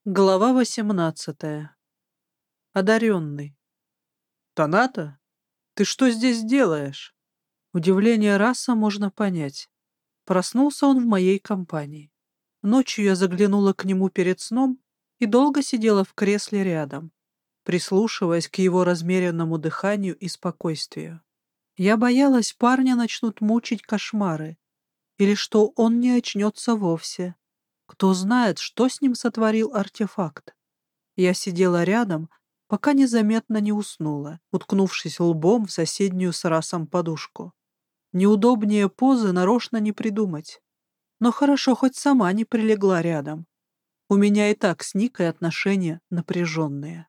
Глава 18. Одаренный. «Таната, ты что здесь делаешь?» Удивление Раса можно понять. Проснулся он в моей компании. Ночью я заглянула к нему перед сном и долго сидела в кресле рядом, прислушиваясь к его размеренному дыханию и спокойствию. Я боялась, парня начнут мучить кошмары, или что он не очнется вовсе. Кто знает, что с ним сотворил артефакт. Я сидела рядом, пока незаметно не уснула, уткнувшись лбом в соседнюю с Расом подушку. Неудобнее позы нарочно не придумать. Но хорошо, хоть сама не прилегла рядом. У меня и так с Никой отношения напряженные.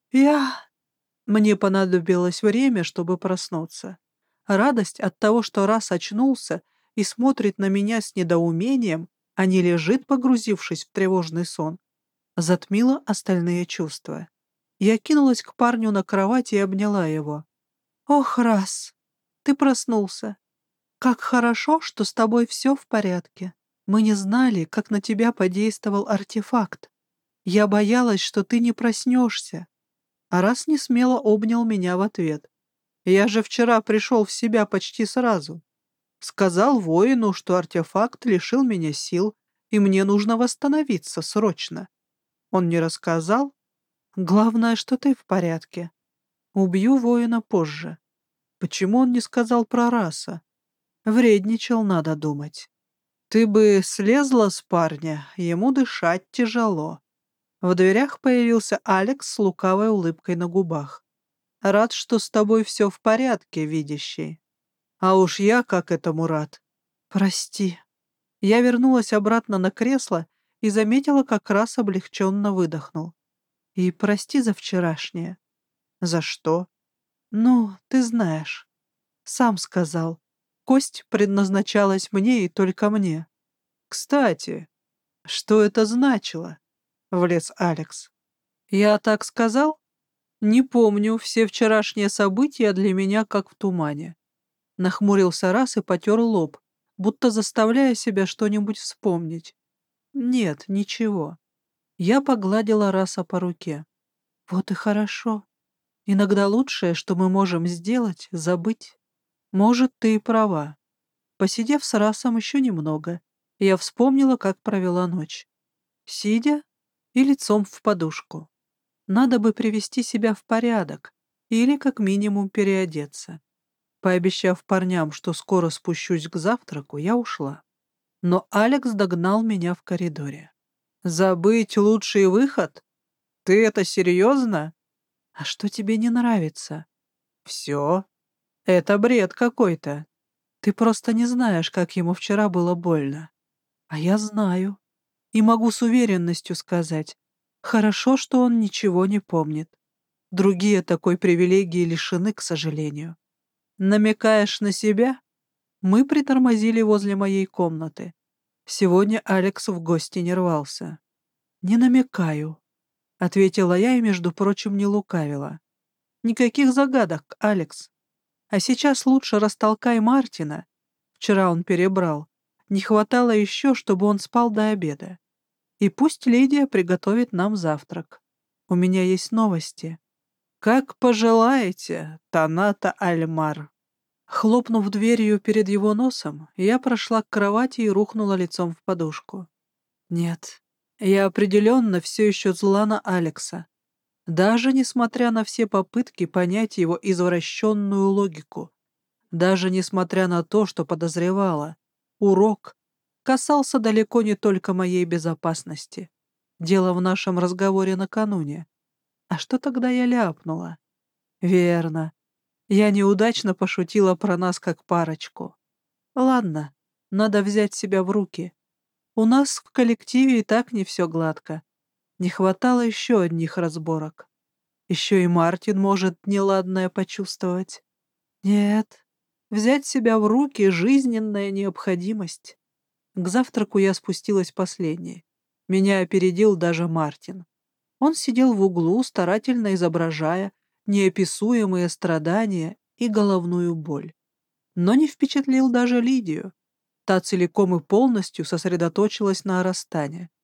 Мне понадобилось время, чтобы проснуться. Радость от того, что Рас очнулся и смотрит на меня с недоумением, а не лежит, погрузившись в тревожный сон, затмила остальные чувства. Я кинулась к парню на кровать и обняла его. «Ох, Рас, ты проснулся. Как хорошо, что с тобой все в порядке. Мы не знали, как на тебя подействовал артефакт. Я боялась, что ты не проснешься». А Рас несмело обнял меня в ответ. «Я же вчера пришел в себя почти сразу. Сказал воину, что артефакт лишил меня сил, и мне нужно восстановиться срочно. Он не рассказал? Главное, что ты в порядке. Убью воина позже. Почему он не сказал про Раса? Вредничал, надо думать. Ты бы слезла с парня, ему дышать тяжело». В дверях появился Алекс с лукавой улыбкой на губах. «Рад, что с тобой все в порядке, видящий. А уж я как этому рад. Прости». Я вернулась обратно на кресло и заметила, как Рас облегченно выдохнул. «И прости за вчерашнее». «За что?» «Ну, ты знаешь. Сам сказал. Кость предназначалась мне и только мне». «Кстати, что это значило?» — влез Алекс. «Я так сказал? Не помню, все вчерашние события для меня как в тумане». Нахмурился Раз и потер лоб, будто заставляя себя что-нибудь вспомнить. «Нет, ничего». Я погладила Раса по руке. «Вот и хорошо. Иногда лучшее, что мы можем сделать, — забыть. Может, ты и права». Посидев с Расом еще немного, я вспомнила, как провела ночь. Сидя и лицом в подушку. Надо бы привести себя в порядок или, как минимум, переодеться. Пообещав парням, что скоро спущусь к завтраку, я ушла. Но Алекс догнал меня в коридоре. «Забыть лучший выход? Ты это серьезно?» «А что тебе не нравится?» «Все. Это бред какой-то. Ты просто не знаешь, как ему вчера было больно. А я знаю. И могу с уверенностью сказать, хорошо, что он ничего не помнит. Другие такой привилегии лишены, к сожалению. Намекаешь на себя?» Мы притормозили возле моей комнаты. Сегодня Алекс в гости не рвался. «Не намекаю», — ответила я и, между прочим, не лукавила. «Никаких загадок, Алекс. А сейчас лучше растолкай Мартина. Вчера он перебрал. Не хватало еще, чтобы он спал до обеда. И пусть Лидия приготовит нам завтрак. У меня есть новости». «Как пожелаете, Таната Альмар». Хлопнув дверью перед его носом, я прошла к кровати и рухнула лицом в подушку. Нет, я определенно все еще зла на Алекса. Даже несмотря на все попытки понять его извращенную логику. Даже несмотря на то, что подозревала. Урок касался далеко не только моей безопасности. Дело в нашем разговоре накануне. А что тогда я ляпнула? Верно. Я неудачно пошутила про нас как парочку. Ладно, надо взять себя в руки. У нас в коллективе и так не все гладко. Не хватало еще одних разборок. Еще и Мартин может неладное почувствовать. Нет, взять себя в руки — жизненная необходимость. К завтраку я спустилась последней. Меня опередил даже Мартин. Он сидел в углу, старательно изображая неописуемые страдания и головную боль. Но не впечатлил даже Лидию. Та целиком и полностью сосредоточилась на Арастане.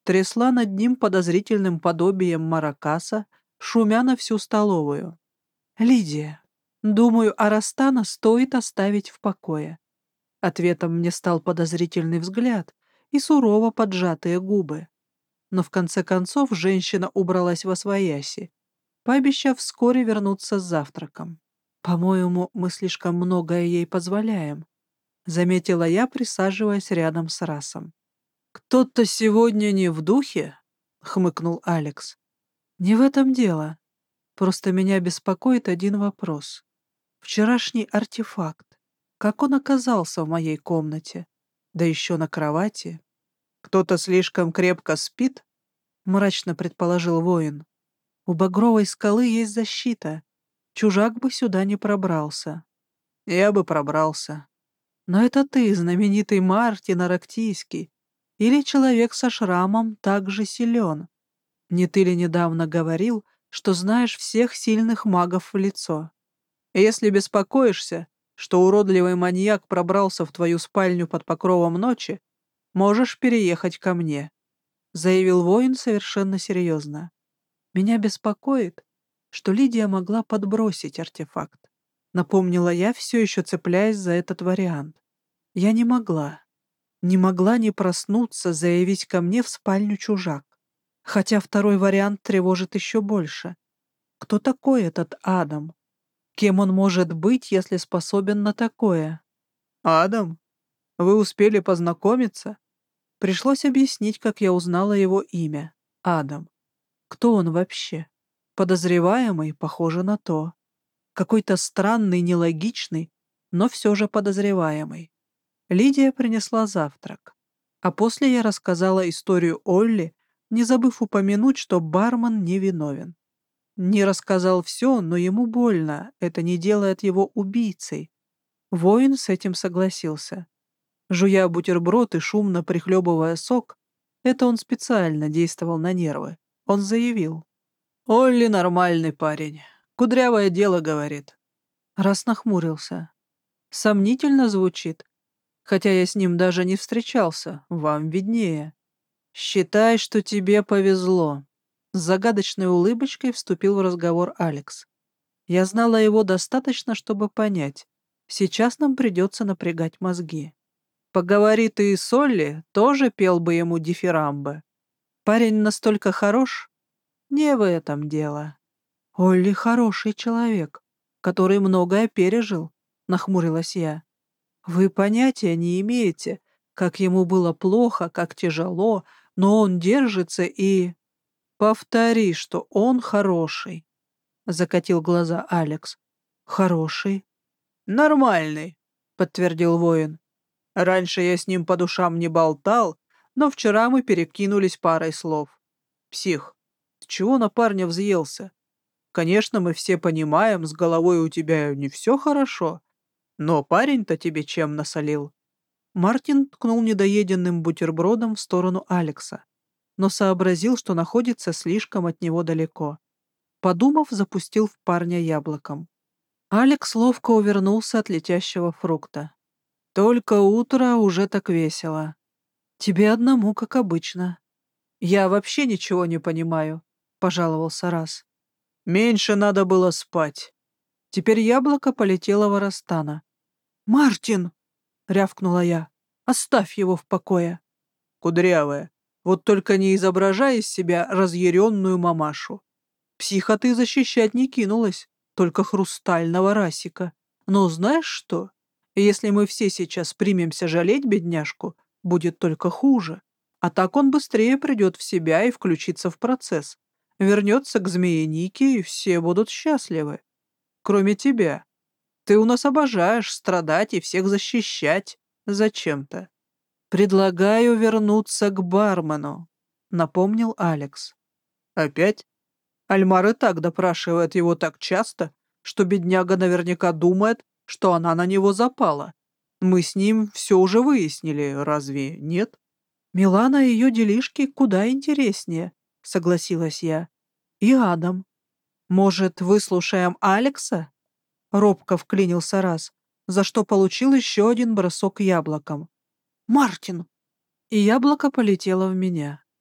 трясла над ним подозрительным подобием маракаса, шумя на всю столовую. «Лидия, думаю, Арастана стоит оставить в покое». Ответом мне стал подозрительный взгляд и сурово поджатые губы. Но в конце концов женщина убралась восвояси, пообещав вскоре вернуться с завтраком. «По-моему, мы слишком многое ей позволяем», — заметила я, присаживаясь рядом с Расом. «Кто-то сегодня не в духе?» — хмыкнул Алекс. «Не в этом дело. Просто меня беспокоит один вопрос. Вчерашний артефакт. Как он оказался в моей комнате? Да еще на кровати?» «Кто-то слишком крепко спит?» — мрачно предположил воин. «У багровой скалы есть защита. Чужак бы сюда не пробрался». «Я бы пробрался». «Но это ты, знаменитый Мартин Арактийский, или человек со шрамом так же силен. Не ты ли недавно говорил, что знаешь всех сильных магов в лицо? И если беспокоишься, что уродливый маньяк пробрался в твою спальню под покровом ночи, можешь переехать ко мне», — заявил воин совершенно серьезно. «Меня беспокоит, что Лидия могла подбросить артефакт. Напомнила я, все еще цепляясь за этот вариант. Я не могла. Не могла не проснуться, заявить ко мне в спальню чужак. Хотя второй вариант тревожит еще больше. Кто такой этот Адам? Кем он может быть, если способен на такое? «Адам? Вы успели познакомиться?» Пришлось объяснить, как я узнала его имя. Адам. Кто он вообще? Подозреваемый, похоже на то. Какой-то странный, нелогичный, но все же подозреваемый. Лидия принесла завтрак. А после я рассказала историю Олли, не забыв упомянуть, что бармен невиновен. Не рассказал все, но ему больно, это не делает его убийцей. Воин с этим согласился. Жуя бутерброд и шумно прихлебывая сок, это он специально действовал на нервы. Он заявил: «Олли нормальный парень. Кудрявое дело, говорит». Раз нахмурился. Сомнительно звучит, хотя я с ним даже не встречался, вам виднее. «Считай, что тебе повезло». С загадочной улыбочкой вступил в разговор Алекс. Я знала его достаточно, чтобы понять. Сейчас нам придется напрягать мозги. Поговори ты и с Олли, тоже пел бы ему дифирамбы. Парень настолько хорош? Не в этом дело. Олли хороший человек, который многое пережил, нахмурилась я. Вы понятия не имеете, как ему было плохо, как тяжело, но он держится и... Повтори, что он хороший, закатил глаза Алекс. Хороший? Нормальный, подтвердил воин. Раньше я с ним по душам не болтал, но вчера мы перекинулись парой слов. Псих, ты чего на парня взъелся? Конечно, мы все понимаем, с головой у тебя не все хорошо, но парень-то тебе чем насолил? Мартин ткнул недоеденным бутербродом в сторону Алекса, но сообразил, что находится слишком от него далеко. Подумав, запустил в парня яблоком. Алекс ловко увернулся от летящего фрукта. «Только утро уже так весело. Тебе одному, как обычно». «Я вообще ничего не понимаю», — пожаловался Раз. «Меньше надо было спать». Теперь яблоко полетело в Арастана. «Мартин!» — рявкнула я. «Оставь его в покое». «Кудрявая, вот только не изображай из себя разъяренную мамашу. Психа ты защищать не кинулась, только хрустального Расика. Но знаешь что? Если мы все сейчас примемся жалеть бедняжку, будет только хуже. А так он быстрее придет в себя и включится в процесс. Вернется к змеенике, и все будут счастливы. Кроме тебя. Ты у нас обожаешь страдать и всех защищать. Зачем-то. «Предлагаю вернуться к бармену», — напомнил Алекс. «Опять? Альмар и так допрашивает его так часто, что бедняга наверняка думает, что она на него запала. Мы с ним все уже выяснили, разве нет?» «Милана и ее делишки куда интереснее», — согласилась я. «И Адам. Может, выслушаем Алекса?» Робко вклинился Раз, за что получил еще один бросок яблоком. «Мартин!» И яблоко полетело в меня.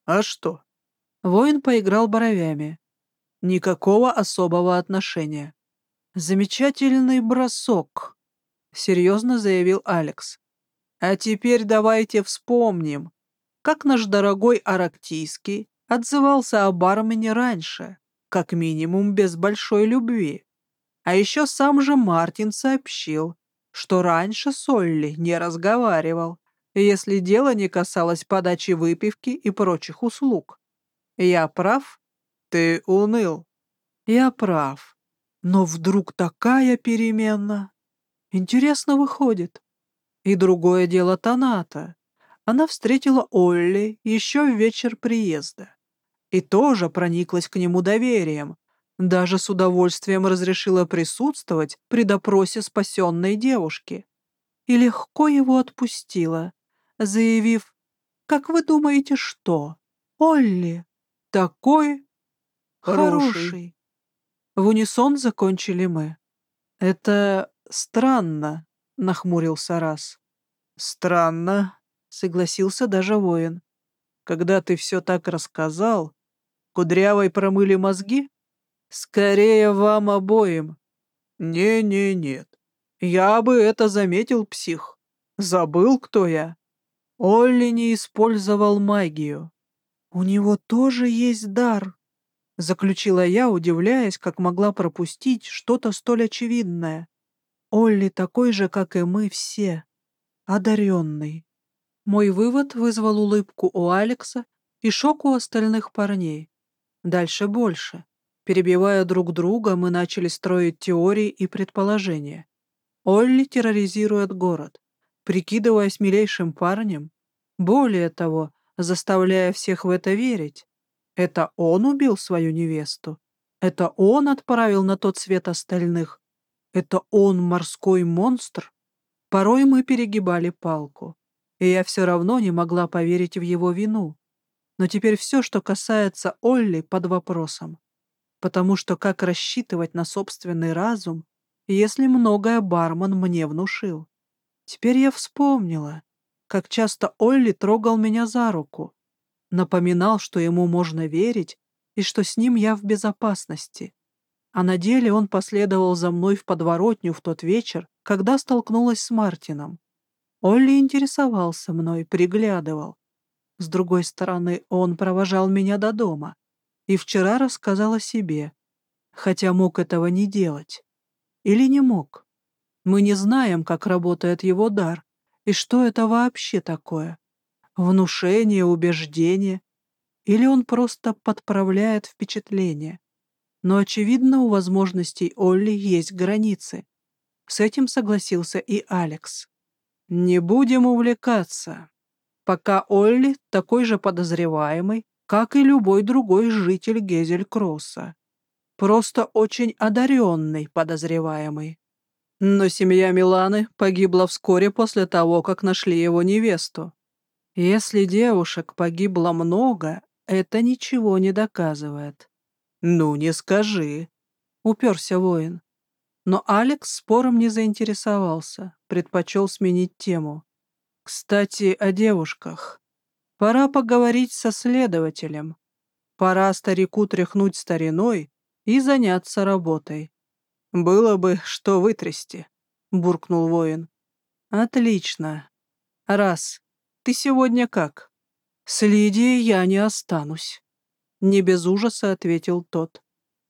А что? Воин поиграл бровями. Никакого особого отношения. Замечательный бросок, серьезно заявил Алекс. А теперь давайте вспомним, как наш дорогой Арактийский отзывался о бармене раньше, как минимум без большой любви. А еще сам же Мартин сообщил, что раньше с Олли не разговаривал, если дело не касалось подачи выпивки и прочих услуг. Я прав? Ты уныл. Я прав. Но вдруг такая перемена. Интересно выходит. И другое дело Таната. Она встретила Олли еще в вечер приезда и тоже прониклась к нему доверием, даже с удовольствием разрешила присутствовать при допросе спасенной девушки и легко его отпустила, заявив: «Как вы думаете, что? Олли такой хороший». В унисон закончили мы. «Это странно», — нахмурился Раз. «Странно», — согласился даже воин. «Когда ты все так рассказал, Кудрявой промыли мозги? Скорее вам обоим». «Не-не-нет. Я бы это заметил, псих. Забыл, кто я. Олли не использовал магию. У него тоже есть дар», — заключила я, удивляясь, как могла пропустить что-то столь очевидное. «Олли такой же, как и мы все, одаренный». Мой вывод вызвал улыбку у Алекса и шок у остальных парней. Дальше больше. Перебивая друг друга, мы начали строить теории и предположения. Олли терроризирует город, прикидываясь милейшим парнем. Более того, заставляя всех в это верить. Это он убил свою невесту. Это он отправил на тот свет остальных. Это он морской монстр. Порой мы перегибали палку, и я все равно не могла поверить в его вину. Но теперь все, что касается Олли, под вопросом. Потому что как рассчитывать на собственный разум, если многое бармен мне внушил? Теперь я вспомнила, как часто Олли трогал меня за руку, напоминал, что ему можно верить и что с ним я в безопасности. А на деле он последовал за мной в подворотню в тот вечер, когда столкнулась с Мартином. Олли интересовался мной, приглядывал. С другой стороны, он провожал меня до дома и вчера рассказал о себе, хотя мог этого не делать. Или не мог. Мы не знаем, как работает его дар и что это вообще такое. Внушение, убеждение. Или он просто подправляет впечатление. Но, очевидно, у возможностей Олли есть границы. С этим согласился и Алекс. Не будем увлекаться. Пока Олли такой же подозреваемый, как и любой другой житель Гезель-Кросса. Просто очень одаренный подозреваемый. Но семья Миланы погибла вскоре после того, как нашли его невесту. Если девушек погибло много, это ничего не доказывает. «Ну, не скажи», — уперся воин. Но Алекс спором не заинтересовался, предпочел сменить тему. «Кстати, о девушках. Пора поговорить со следователем. Пора старику тряхнуть стариной и заняться работой». «Было бы что вытрясти», — буркнул воин. «Отлично. Раз. Ты сегодня как?» «С Лидией я не останусь», — не без ужаса ответил тот.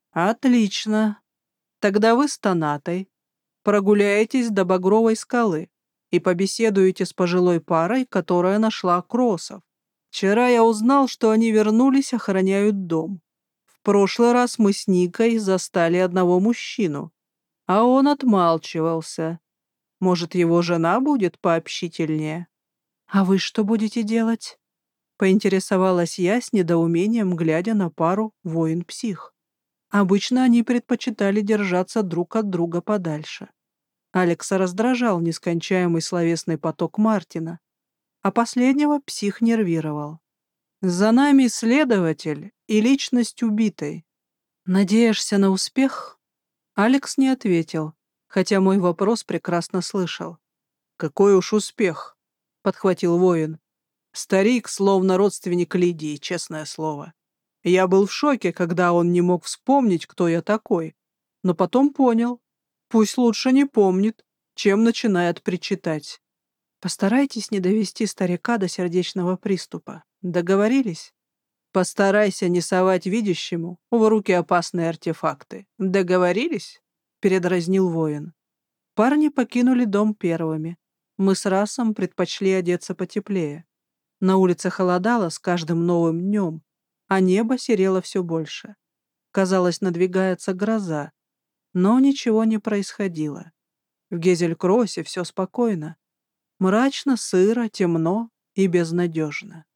«Отлично. Тогда вы с Танатой прогуляетесь до Багровой скалы и побеседуете с пожилой парой, которая нашла Кроссов. Вчера я узнал, что они вернулись, охраняют дом. В прошлый раз мы с Никой застали одного мужчину, а он отмалчивался. Может, его жена будет пообщительнее? А вы что будете делать?» Поинтересовалась я с недоумением, глядя на пару воин-псих. Обычно они предпочитали держаться друг от друга подальше. Алекса раздражал нескончаемый словесный поток Мартина, а последнего псих нервировал. «За нами следователь и личность убитой. Надеешься на успех?» Алекс не ответил, хотя мой вопрос прекрасно слышал. «Какой уж успех!» — подхватил воин. Старик словно родственник Лидии, честное слово. Я был в шоке, когда он не мог вспомнить, кто я такой. Но потом понял. Пусть лучше не помнит, чем начинает причитать. Постарайтесь не довести старика до сердечного приступа. Договорились? Постарайся не совать видящему в руки опасные артефакты. Договорились? Передразнил воин. Парни покинули дом первыми. Мы с Расом предпочли одеться потеплее. На улице холодало с каждым новым днем, а небо серело все больше. Казалось, надвигается гроза, но ничего не происходило. В Гезель-Кроссе все спокойно. Мрачно, сыро, темно и безнадежно.